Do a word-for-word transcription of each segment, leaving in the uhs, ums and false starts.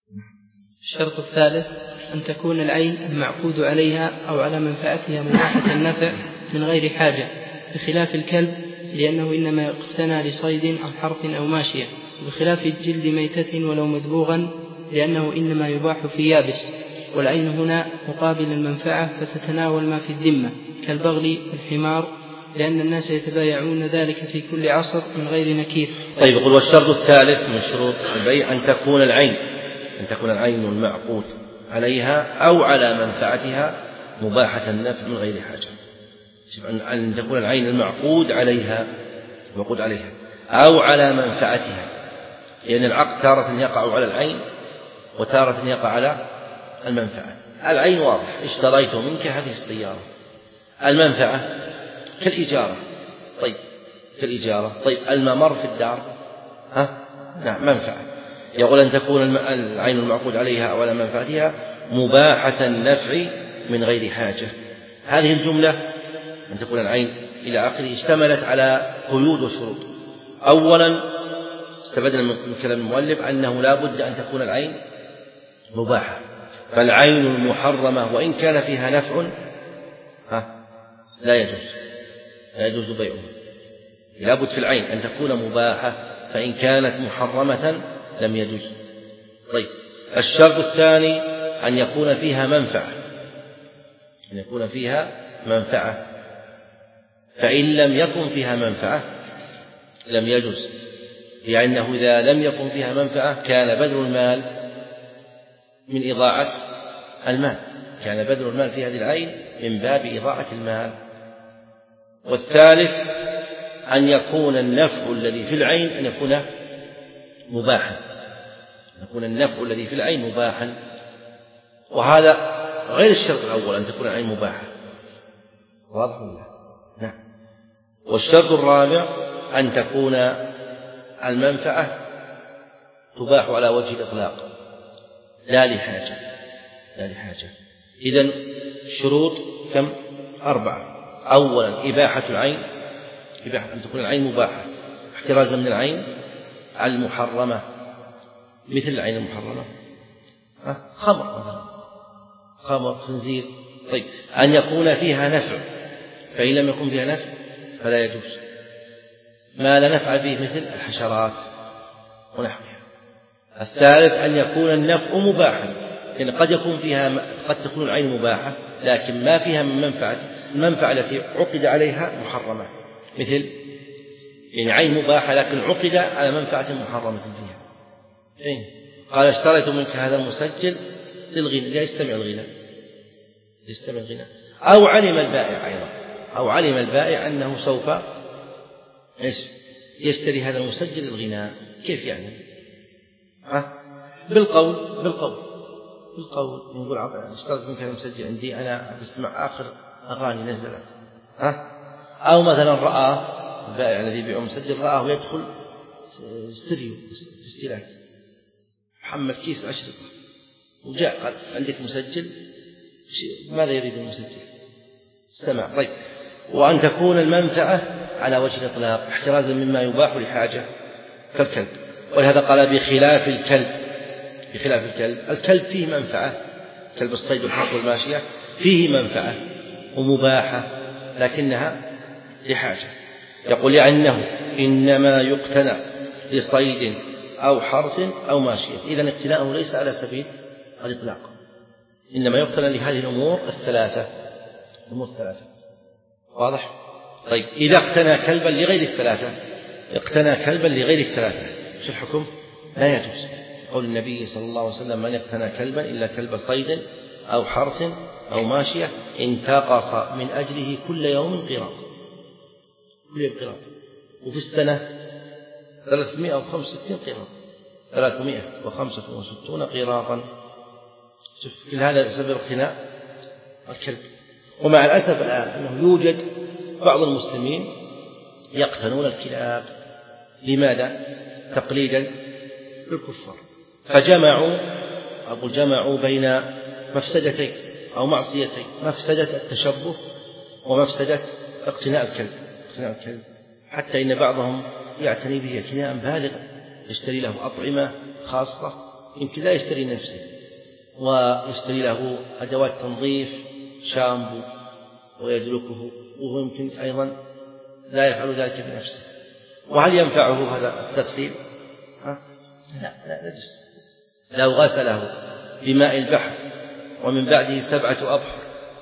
الشرط الثالث أن تكون العين المعقود عليها أو على منفعتها مباحة النفع من غير حاجة، بخلاف الكلب لأنه إنما يقتنى لصيد أو حرث أو ماشية، بخلاف جلد ميتة ولو مدبوغا لأنه إنما يباح في يابس. والعين هنا مقابل المنفعة فتتناول ما في الذمة كالبغل والحمار، لأن الناس يتبايعون ذلك في كل عصر من غير نكير. طيب، يقول والشرط الثالث من شروط البيع أن تكون العين أن تكون العين المعقود عليها أو على منفعتها مباحة النفع من غير حاجة. أن تكون العين المعقود عليها المعقود عليها أو على منفعتها، لأن العقد تارة يقع على العين وتارة يقع على المنفعة. العين واضح، اشتريت منك هذه السيارة. المنفعة كالإجارة. طيب كالإجارة طيب الممر في الدار ها نعم منفعة. يقول أن تكون العين المعقود عليها أو على منفعتها مباحة النفع من غير حاجة. هذه الجملة أن تكون العين إلى آخره اشتملت على قيود وشروط. أولا استفدنا من كلام المؤلف أنه لا بد أن تكون العين مباحة، فالعين المحرمة وإن كان فيها نفع ها لا يجوز لا يجوز بيعها. لا بد في العين أن تكون مباحة، فإن كانت محرمة لم يجوز. طيب الشرط الثاني أن يكون فيها منفعة أن يكون فيها منفعة فإن لم يكن فيها منفعة لم يجوز، لأنه إذا لم يكن فيها منفعة كان بذل المال من إضاعة المال كان بذل المال في هذه العين من باب إضاعة المال. والثالث أن يكون النفع الذي في العين أن يكون مباحا أن يكون النفع الذي في العين مباحا، وهذا غير الشرط الأول أن تكون العين مباحة. واضح ولا؟ نعم. والشرط الرابع أن تكون المنفعة تباح على وجه الإطلاق لا لحاجة لا لحاجة. إذن الشروط كم؟ أربعة. أولا إباحة العين إباحة أن تكون العين مباحة احترازا من العين المحرمة. مثل العين المحرمة خمر مثلا خمر خنزير. طيب أن يكون فيها نفع، فإن لم يكن فيها نفع فلا يجوز. ما لا نفع به مثل الحشرات ونحوها. الثالث أن يكون النفع مباحا، لأن قد يكون فيها قد تكون العين مباحة لكن ما فيها من منفعة المنفعة التي عقد عليها محرمة، مثل يعني عين مباحة لكن عقد على منفعة محرمة فيها. إيه؟ قال اشتريت منك هذا المسجل للغناء ليستمع الغناء يستمع الغناء أو علم البائع أيضا أو علم البائع أنه سوف إيش يشتري هذا المسجل للغناء. كيف يعني؟ ها؟ بالقول بالقول بالقول يقول عطا اشتريت منك هذا المسجل عندي أنا أستمع آخر أغاني نزلت. ها؟ أو مثلا رأى البائع الذي يبيع مسجل رآه يدخل استديو تسجيلات محمد كيس أشرطة وجاء قال عندك مسجل ماذا يريد المسجل؟ استمع. طيب وأن تكون المنفعة على وجه الإطلاق احترازا مما يباح لحاجة كالكلب، ولهذا قال بخلاف الكلب بخلاف الكلب الكلب فيه منفعة كلب الصيد والحرث والماشية فيه منفعة ومباحة لكنها لحاجة. يقول لأنه إنما يقتنى لصيد أو حرث أو ماشية. إذن اقتناؤه ليس على سبيل الإطلاق، إنما يقتنى لهذه الأمور الثلاثة الأمور الثلاثة. واضح؟ طيب إذا اقتنى كلبا لغير الثلاثة اقتنى كلبا لغير الثلاثة شو الحكم؟ لا يجوز. قول النبي صلى الله عليه وسلم من اقتنى كلبا إلا كلب صيد أو حرث أو ماشية انتقص من أجله كل يوم قيراط كل يوم قيراط وفي السنة ثلاثمائة وخمسة وستين قيراط ثلاثمائة وخمسة وستون قيراطا. شوف كل هذا سبب اقتناء الكلب. ومع الأسف الآن أنه يوجد بعض المسلمين يقتنون الكلاب. لماذا؟ تقليدا للكفار، فجمعوا أقول جمعوا بين مفسدتين أو معصيتين، مفسدة التشبه ومفسدة اقتناء الكلب اقتناء الكلب حتى إن بعضهم يعتني به اعتناء بالغا، يشتري له أطعمة خاصة يمكن لا يشتري نفسه ويشتري له أدوات تنظيف شامبو ويدلكه، وهو يمكن أيضا لا يفعل ذلك بنفسه. وهل ينفعه هذا التغسيل؟ لا لا نجس. لو غسله بماء البحر ومن بعده سبعة أبحر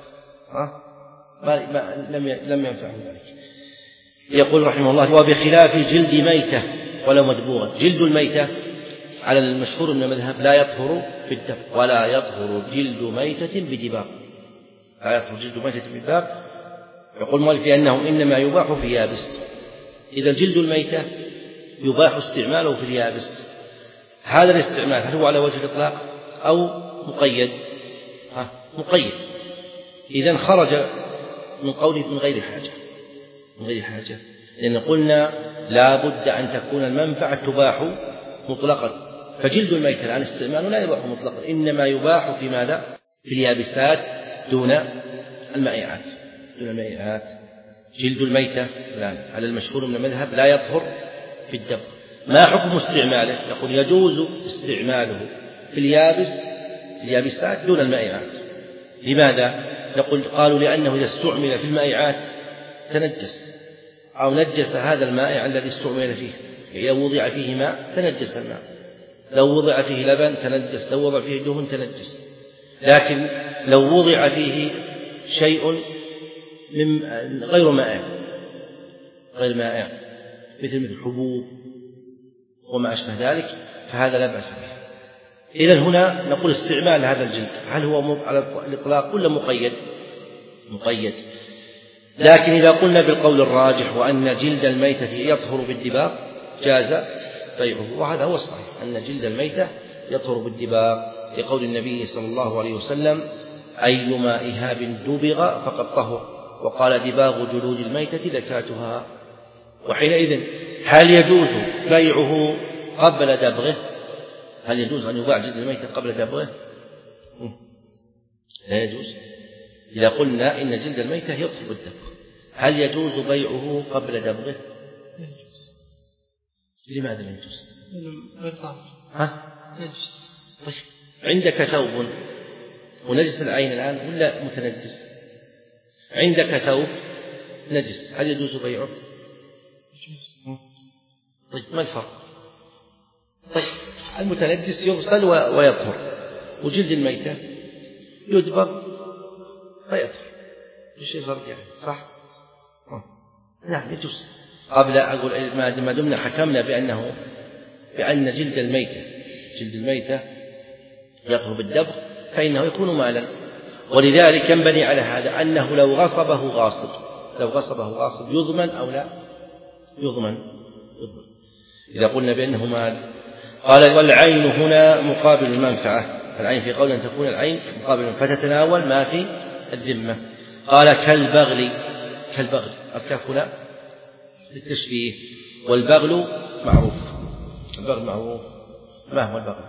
لم ينفعه ذلك. يقول رحمه الله: وبخلاف جلد ميتة ولو مدبوغا. جلد الميتة على المشهور من المذهب لا يطهر بالدبغ، ولا يطهر جلد ميتة بدباغ، لا يطهر جلد ميتة بدباغ. يقول المؤلف بأنه إنما يباح في يابس. إذا جلد الميتة يباح استعماله في اليابس، هذا الاستعمال هل هو على وجه الإطلاق أو مقيد؟ ها مقيد. إذن خرج من قوله من غير حاجة، من غير حاجة، لأن قلنا لا بد أن تكون المنفعة تباح مطلقا، فجلد الميتة الآن استعماله لا يباح مطلقا، إنما يباح في ماذا؟ في اليابسات دون المائعات، دون المائعات. جلد الميتة الآن على المشهور من المذهب لا يطهر بالدبغ. ما حكم استعماله؟ يقول يجوز استعماله في اليابس، في اليابسات دون المائعات. لماذا؟ نقول قالوا لأنه إذا استعمل في المائعات تنجس أو نجس هذا المائع الذي استعمل فيه. إذا وضع فيه ماء تنجس الماء، لو وضع فيه لبن تنجس، لو وضع فيه دهن تنجس. لكن لو وضع فيه شيء من غير مائع، غير مائع مثل مثل حبوب وما أشبه ذلك، فهذا لا بأس به. إذن هنا نقول استعمال هذا الجلد هل هو على الإطلاق ولا مقيد؟ مقيد. لكن إذا قلنا بالقول الراجح وأن جلد الميتة يطهر بالدباغ جاز بيعه، وهذا هو الصحيح أن جلد الميتة يطهر بالدباغ، لقول النبي صلى الله عليه وسلم: أيما إهاب دبغ فقد طهر، وقال: دباغ جلود الميتة زكاتها. وحينئذ هل يجوز بيعه قبل دبغه؟ هل يجوز أن يباع جلد الميتة قبل دبغه؟ لا يجوز. إذا قلنا إن جلد الميتة يطهر بالدبغ، هل يجوز بيعه قبل دبغه؟ لا يجوز. لماذا لا يجوز؟ غير طاهر. ها؟ نجس. طيب عندك ثوب ونجس العين الآن ولا متنجس؟ عندك ثوب نجس، هل يجوز بيعه؟ يجوز. طيب ما الفرق؟ طيب المتنجس يغسل ويطهر، وجلد الميتة يدبغ فيطهر، ايش الفرق يعني؟ صح؟ نعم يجوز. قبل أقول ما دمنا حكمنا بأنه بأن جلد الميتة جلد الميتة يطهر بالدبغ فإنه يكون مالا، ولذلك ينبني على هذا أنه لو غصبه غاصب لو غصبه غاصب يضمن أو لا؟ يضمن. يضمن إذا قلنا بأنه مال. قال: والعين هنا مقابل المنفعة. العين في قول أن تكون العين مقابل فتتناول ما في الذمة. قال: كالبغل. كالبغل الكاف هنا للتشبيه، والبغل معروف. البغل معروف. ما هو البغل؟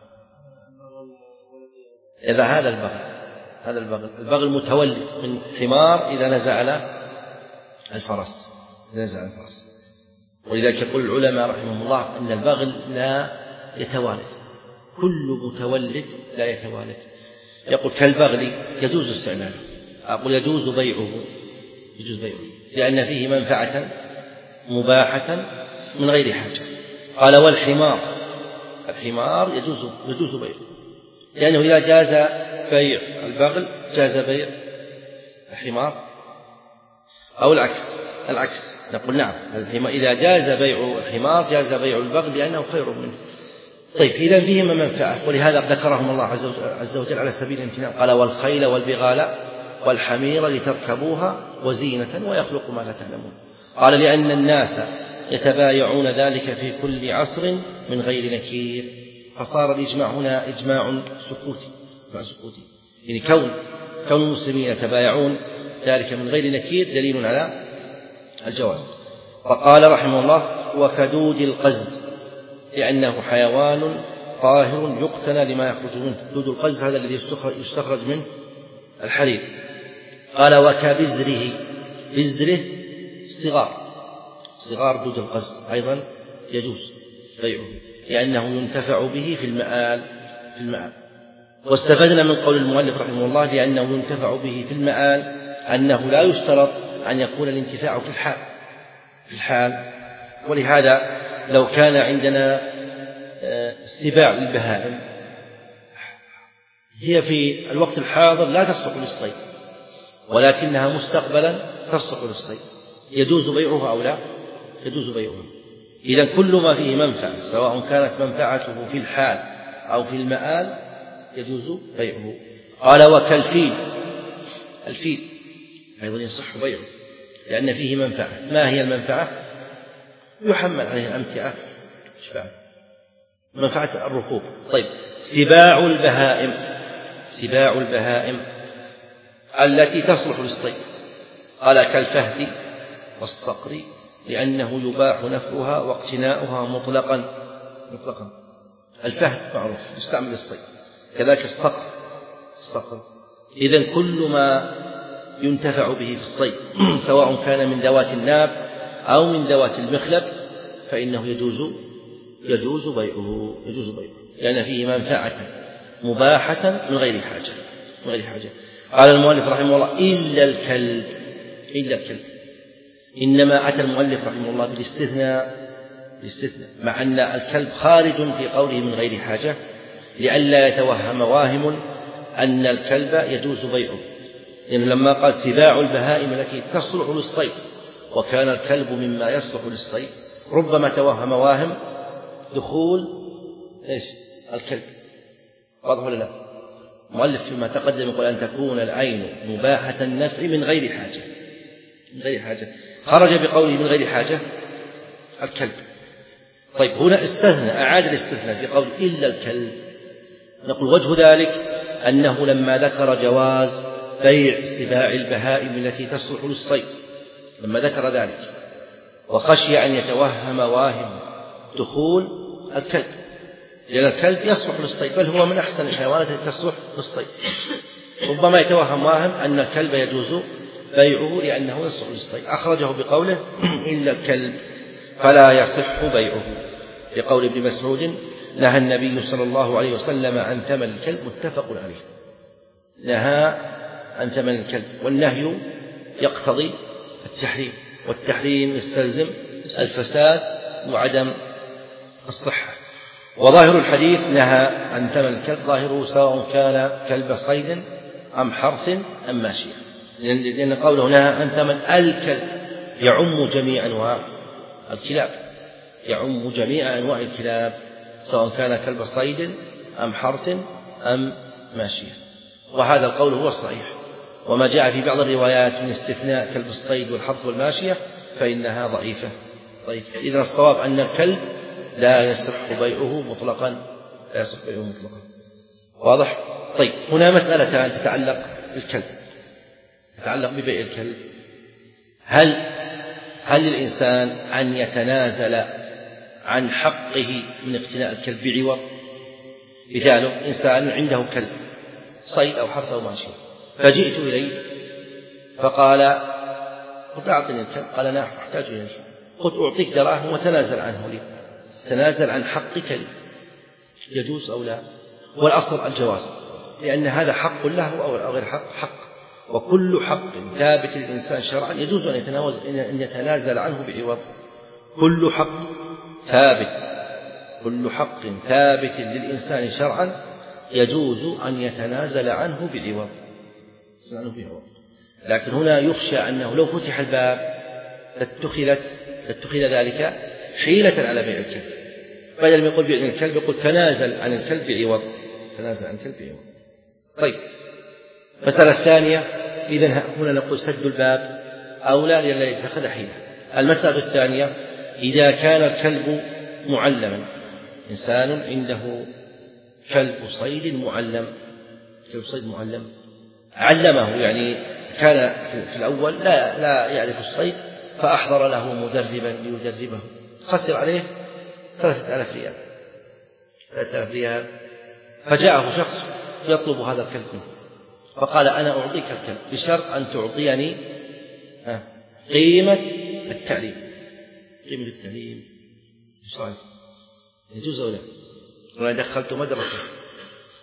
إذا هذا البغل هذا البغل البغل متولد من حمار إذا نزع على الفرس إذا نزع على الفرس. ولذلك يقول العلماء رحمهم الله أن البغل لا يتوالد، كل متولد لا يتوالد. يقول كالبغل يجوز استعماله، أقول يجوز بيعه يجوز بيعه لأن فيه منفعة مباحة من غير حاجة. قال: والحمار. الحمار يجوز يجوز بيعه لأنه إذا جاز بيع البغل جاز بيع الحمار، أو العكس العكس نقول نعم إذا جاز بيع الحمار جاز بيع البغل لأنه خير منه. طيب إذا فيهما منفعة، ولهذا ذكرهم الله عز وجل على سبيل الامتنان. قال: والخيل والبغال والحمير لتركبوها وزينة ويخلق ما لا تعلمون. قال: لأن الناس يتبايعون ذلك في كل عصر من غير نكير، فصار الإجماع هنا إجماع سكوتي مع سكوتي، يعني كون كون المسلمين يتبايعون ذلك من غير نكير دليل على الجواز. وقال رحمه الله: وكدود القز لأنه حيوان طاهر يقتنى لما يخرج منه. دود القز هذا الذي يستخرج منه الحرير. قال: وكبزره. بزره صغار صغار دود القز أيضا يجوز بيعه لأنه ينتفع به في المآل في المآل. واستفدنا من قول المؤلف رحمه الله لأنه ينتفع به في المآل أنه لا يشترط أن يكون الانتفاع في الحال في الحال ولهذا لو كان عندنا سباع البهائم هي في الوقت الحاضر لا تصلح للصيد ولكنها مستقبلا تصلح للصيد، يجوز بيعها أو لا؟ يجوز بيعها. إذن كل ما فيه منفعة سواء كانت منفعته في الحال أو في المآل يجوز بيعه. قال وكالفيل، الفيل أيضا يصح بيعه لأن فيه منفعة. ما هي المنفعة؟ يحمل عليه الأمتعة منفعة الركوب. طيب سباع البهائم، سباع البهائم التي تصلح للصيد قال كالفهد والصقر لأنه يباح نفعها واقتناؤها مطلقا مطلقا. الفهد معروف يستعمل للصيد، كذلك الصقر الصقر. إذن كل ما ينتفع به في الصيد سواء كان من ذوات الناب أو من ذوات المخلب فإنه يجوز يجوز بيعه يجوز بيعه لأن فيه منفعة مباحة من غير حاجة من غير حاجة. قال المؤلف رحمه الله إلا الكلب، إلا الكلب. إنما أتى المؤلف رحمه الله بالاستثناء بالاستثناء مع أن الكلب خارج في قوله من غير حاجة لئلا يتوهم واهم أن الكلب يجوز بيعه، لأنه يعني لما قال سباع البهائم التي تصلح للصيد وكان الكلب مما يصلح للصيد ربما توهم واهم دخول إيش الكلب. واضح ولا لا؟ مؤلف فيما تقدم يقول أن تكون العين مباحة النفع من غير حاجة من غير حاجة خرج بقوله من غير حاجة الكلب. طيب هنا استثنى أعاد الاستثناء في قول إلا الكلب. نقول وجه ذلك أنه لما ذكر جواز بيع سباع البهائم التي تصلح للصيد لما ذكر ذلك وخشي أن يتوهم واهم دخول الكلب، لأن الكلب يصلح للصيد بل هو من أحسن الحيوانات التي تصلح للصيد، ربما يتوهم واهم أن الكلب يجوز بيعه لأنه يصلح للصيد أخرجه بقوله إلا الكلب فلا يصح بيعه. لقول ابن مسعود نهى النبي صلى الله عليه وسلم عن ثمن الكلب متفق عليه، نهى عن ثمن الكلب والنهي يقتضي التحريم والتحريم يستلزم الفساد وعدم الصحة. وظاهر الحديث نهى عن ثمن الكلب ظاهره سواء كان كلب صيد أم حرث أم ماشية، لأن قوله نهى عن ثمن الكلب يعم جميع أنواع الكلاب يعم جميع أنواع الكلاب سواء كان كلب صيد أم حرث أم ماشية، وهذا القول هو الصحيح. وما جاء في بعض الروايات من استثناء كلب الصيد والحرث والماشية فإنها ضعيفة ضعيفة. إذن الصواب أن الكلب لا يصح بيعه مطلقا لا يصح بيعه مطلقا. واضح؟ طيب هنا مسألة تتعلق بالكلب تتعلق ببيع الكلب. هل هل للإنسان أن يتنازل عن حقه من اقتناء الكلب بعوض؟ مثاله إنسان عنده كلب صيد أو حرث أو ماشية فجئت إليه فقال قلت أعطني الكلب قال نعم أحتاج إليه قلت أعطيك دراهم وتنازل عنه لي تنازل عن حقك لي يجوز أو لا؟ والأصل الجواز لأن هذا حق له أو غير حق حق، وكل حق ثابت للإنسان شرعا يجوز أن يتنازل أن يتنازل عنه بعوض. كل حق ثابت كل حق ثابت للإنسان شرعا يجوز أن يتنازل عنه بعوض. لكن هنا يخشى أنه لو فتح الباب لاتخذت لاتخذ ذلك حيلة على بيع الكلب، بدل ما يقول بيع الكلب يقول تنازل عن الكلب بعوض تنازل عن الكلب بعوض. طيب المسألة الثانية إذن هنا نقول سد الباب أولى لئلا يتخذ حيلة. المسألة الثانية إذا كان الكلب معلما، إنسان عنده كلب صيد معلم كلب صيد معلم علمه، يعني كان في الأول لا لا يعرف الصيد فأحضر له مدربا ليدربه خسر عليه ثلاثة آلاف ريال ثلاثة آلاف ريال فجاءه شخص يطلب هذا الكلب منه فقال أنا أعطيك الكلب بشرط أن تعطيني قيمة التعليم قيمة التعليم يجوز أو لا؟ أنا دخلت مدرسة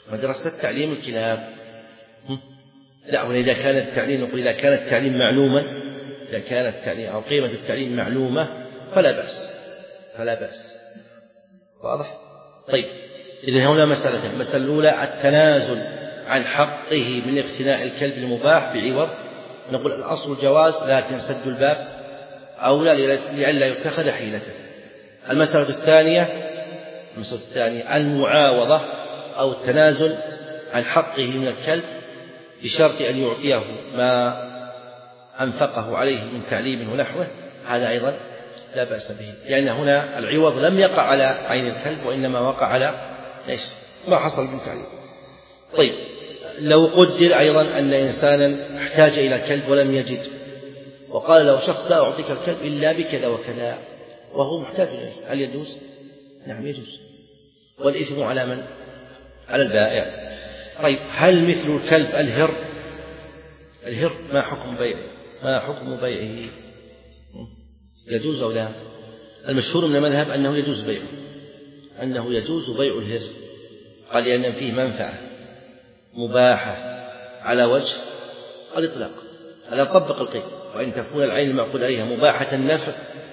مدرسة تعليم الكلاب. لا، وإذا كان التعليم نقول إذا كان التعليم معلوما، إذا كان التعليم أو قيمة التعليم معلومة فلا بأس، فلا بأس. واضح؟ طيب، إذن هنا مسألتين. المسألة الأولى التنازل عن حقه من اقتناء الكلب المباح بعوض، نقول الأصل الجواز لكن سد الباب أولى لئلا يتخذ حيلته. المسألة الثانية المسألة الثانية المعاوضة أو التنازل عن حقه من الكلب بشرط أن يعطيه ما أنفقه عليه من تعليم ونحوه، هذا أيضا لا بأس به، لأن هنا العوض لم يقع على عين الكلب وإنما وقع على إيش؟ ما حصل من تعليم. طيب، لو قدر أيضا أن إنسانا احتاج إلى كلب ولم يجد، وقال له شخص لا أعطيك الكلب إلا بكذا وكذا وهو محتاج إليه، هل يجوز؟ نعم يجوز. والإثم على من؟ على البائع. طيب، هل مثل الكلب الهر؟ الهر ما حكم بيعه؟ ما حكم بيعه؟ يجوز أو لا؟ المشهور من المذهب أنه يجوز بيعه، أنه يجوز بيع الهر، قال لأن فيه منفعة مباحة على وجه الإطلاق، هذا طبق القيد، وإن تكون العين المعقود عليها مباحة النفع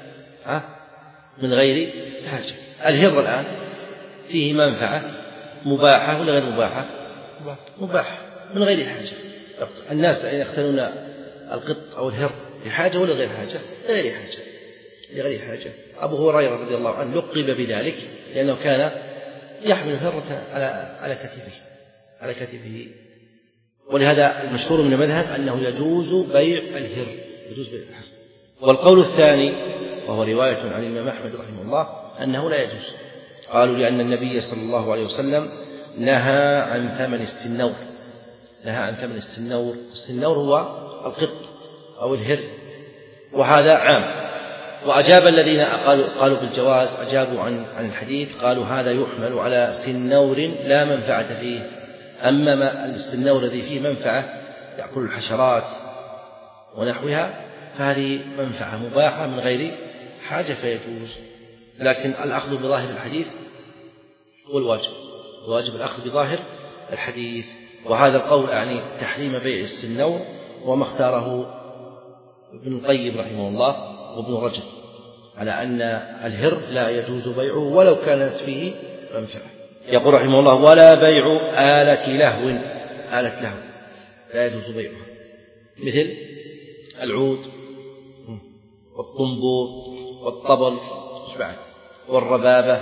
من غير حاجة. الهر الآن فيه منفعة مباحة ولا غير مباحة؟ مباحة من غير حاجة. الناس يقتنون القط أو الهر لحاجة ولا غير حاجة؟ غير حاجة، لغير حاجة. أبو هريرة رضي الله عنه لقب بذلك لأنه كان يحمل الهرة على على كتفه على كتفه ولهذا المشهور من المذهب أنه يجوز بيع الهر، يجوز بيع الهر. والقول الثاني وهو رواية عن الإمام أحمد رحمه الله أنه لا يجوز، قالوا لأن النبي صلى الله عليه وسلم نهى عن ثمن السنور، نهى عن ثمن السنور. السنور هو القط أو الهر، وهذا عام. وأجاب الذين قالوا, قالوا بالجواز أجابوا عن, عن الحديث، قالوا هذا يحمل على سنور لا منفعة فيه، أما ما السنور الذي فيه منفعة يأكل الحشرات ونحوها فهذه منفعة مباحة من غير حاجة فيجوز. لكن الأخذ بظاهر الحديث هو الواجب، الواجب الأخذ بظاهر الحديث. وهذا القول أعني تحريم بيع السنور وما اختاره ابن القيم رحمه الله وابن رجب على أن الهر لا يجوز بيعه ولو كانت فيه منفعة. يقول رحمه الله ولا بيع آلة لهو، آلة لهو لا يجوز بيعها، مثل العود والطنبور والطبل والربابة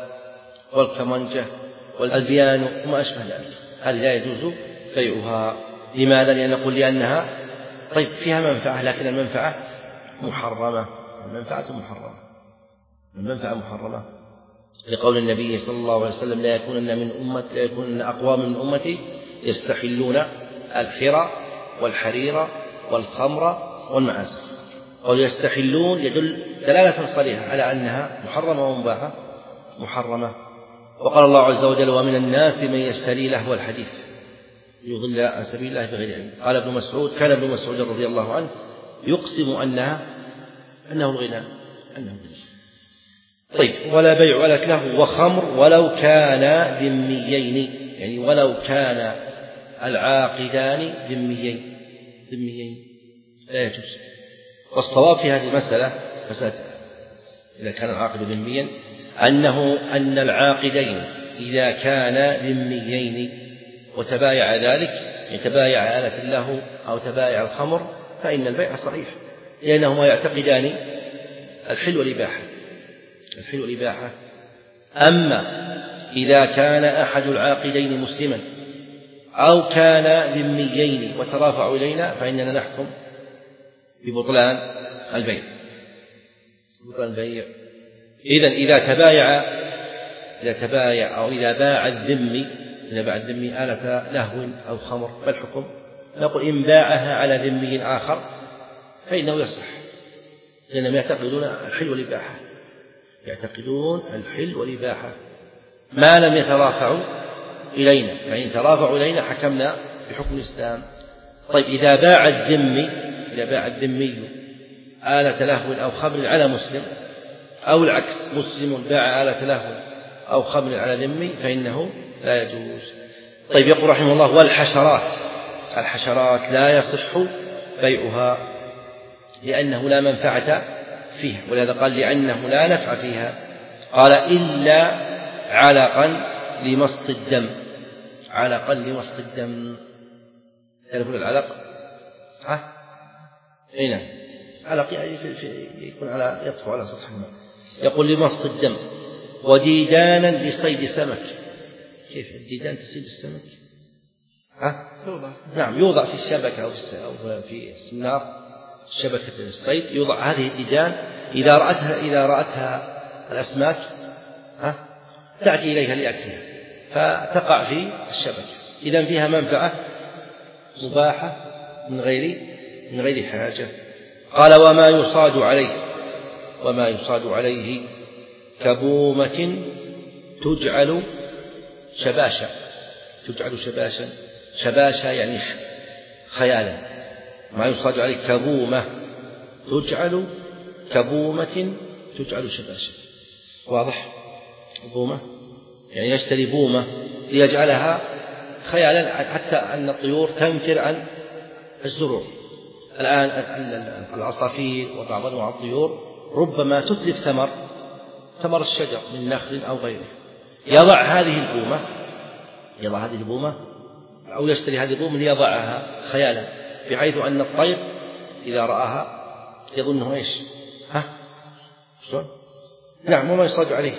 والكمنجة والبيانو وما أشبه ذلك، هذه لا يجوز بيعها. لماذا؟ لأن نقول لأنها طيب فيها منفعة لكن المنفعة محرمة، المنفعة محرمة، المنفعة محرمة، لقول النبي صلى الله عليه وسلم لا يكونن من أمة لا يكونن أقوام من أمتي يستحلون الحرى والحرير والخمر والمعازف. قول يستحلون يدل دلالة صريحة على أنها محرمة ومباحة محرمة. وقال الله عز وجل ومن الناس من يشتري لهو الحديث يضل عن سبيل الله بغير علم. قال ابن مسعود كان ابن مسعود رضي الله عنه يقسم أنها أنه الغناء أنه الغناء. طيب ولا بيع آلة لهو وخمر ولو كان ذميين، يعني ولو كان العاقدان ذميين ذميين لا يجوز. والصواب في هذه المسألة مسألة إذا كان العاقد ذميا أنه أن العاقدين إذا كان ذميين وتبايع ذلك يتبايع آلة له أو تبايع الخمر فإن البيع صحيح، لأنهما يعتقدان الحل والإباحة الحل والإباحة. أما إذا كان أحد العاقدين مسلما أو كان ذميين وترافعوا إلينا فإننا نحكم ببطلان البيع بطلان البيع. إذن إذا تبايع إذا تبايع أو إذا باع الذمي إذا باع الذمي آلة لهو أو خمر ما الحكم؟ نقول إن باعها على ذمي آخر فإنه يصح، لأنهم يعتقدون الحل والإباحة يعتقدون الحل والإباحة ما لم يترافعوا إلينا، فإن ترافعوا إلينا حكمنا بحكم الإسلام. طيب إذا باع الذمي إذا باع الذمي آلة لهو أو خمر على مسلم أو العكس مسلم باع آلة لهو أو خمر على ذمي فإنه لا يجوز. طيب يقول رحمه الله والحشرات الحشرات لا يصح بيعها لأنه لا منفعة فيها، ولهذا قال لأنه لا نفع فيها، قال إلا علقا لمصط الدم. علقا لمصط الدم، تعرفون العلق؟ ها؟ أي نعم، علق يكون على يطفو على سطح الماء. يقول لمصط الدم. وديدانا لصيد سمك. كيف الديدان تصيد السمك؟ ها؟ نعم، يوضع في الشبكة أو في السنار شبكة الصيد، يوضع هذه الديدان إذا رأتها إذا رأتها الأسماك ها تأتي إليها لأكلها فتقع في الشبكة، إذن فيها منفعة مباحة من غير من غير حاجة. قال وما يصاد عليه وما يصاد عليه كبومة تجعل شباشا. تجعل شباشا شباشا يعني خيالا. ما يصاد عليه كبومة تجعل كبومة تجعل شباشا. واضح؟ بومة يعني يشتري بومة ليجعلها خيالا حتى أن الطيور تنفر عن الزروع. الآن العصافير وبعض أنواع الطيور ربما تتلف ثمر ثمر الشجر من نخل أو غيره، يضع هذه البومة يضع هذه البومة أو يشتري هذه البومة ليضعها خيالا، بحيث أن الطير إذا رآها يظنه إيش؟ ها؟ شلون؟ نعم، وما يصاد عليه.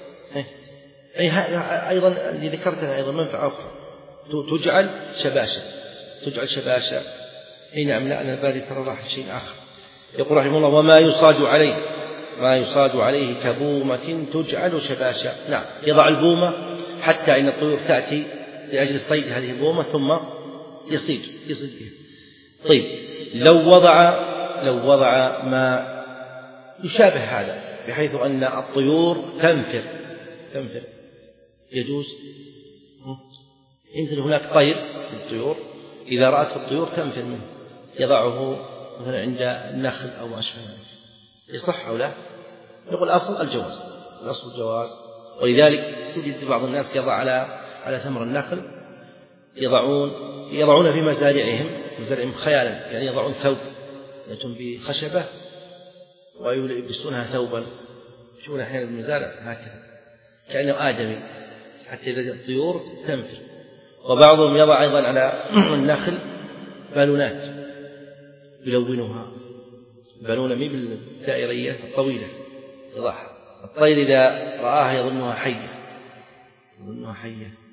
أي أيضا اللي ذكرتها أيضا منفعة أخرى، تجعل شباشا تجعل شباشا أي نعم. لا، أنا بالي ترى راح شيء آخر. يقول رحمه الله وما يصاد عليه ما يصاد عليه كبومة تجعل شباشا. نعم، يضع البومة حتى إن الطيور تأتي لأجل صيد هذه البومة ثم يصيد يصيد بها. طيب لو وضع لو وضع ما يشابه هذا بحيث أن الطيور تنفر تنفر يجوز؟ يمكن هناك طير الطيور إذا رأت الطيور تنفر منه يضعه مثلا عند النخل أو ما أشبه ذلك، يصح أو لا؟ نقول الأصل الجواز الأصل الجواز. ولذلك يوجد بعض الناس يضع على على ثمر النخل يضعون يضعون في مزارعهم مزارعهم خيالا، يعني يضعون ثوب يأتون بخشبة ويلبسونها ثوبا، يشوفون أحيانا المزارع هكذا كأنه آدمي حتى إذا الطيور تنفر. وبعضهم يضع أيضا على النخل بالونات يلونها، بالونة مي بالدائرية الطويلة يضعها، الطير إذا رآها يظنها حية يظنها حية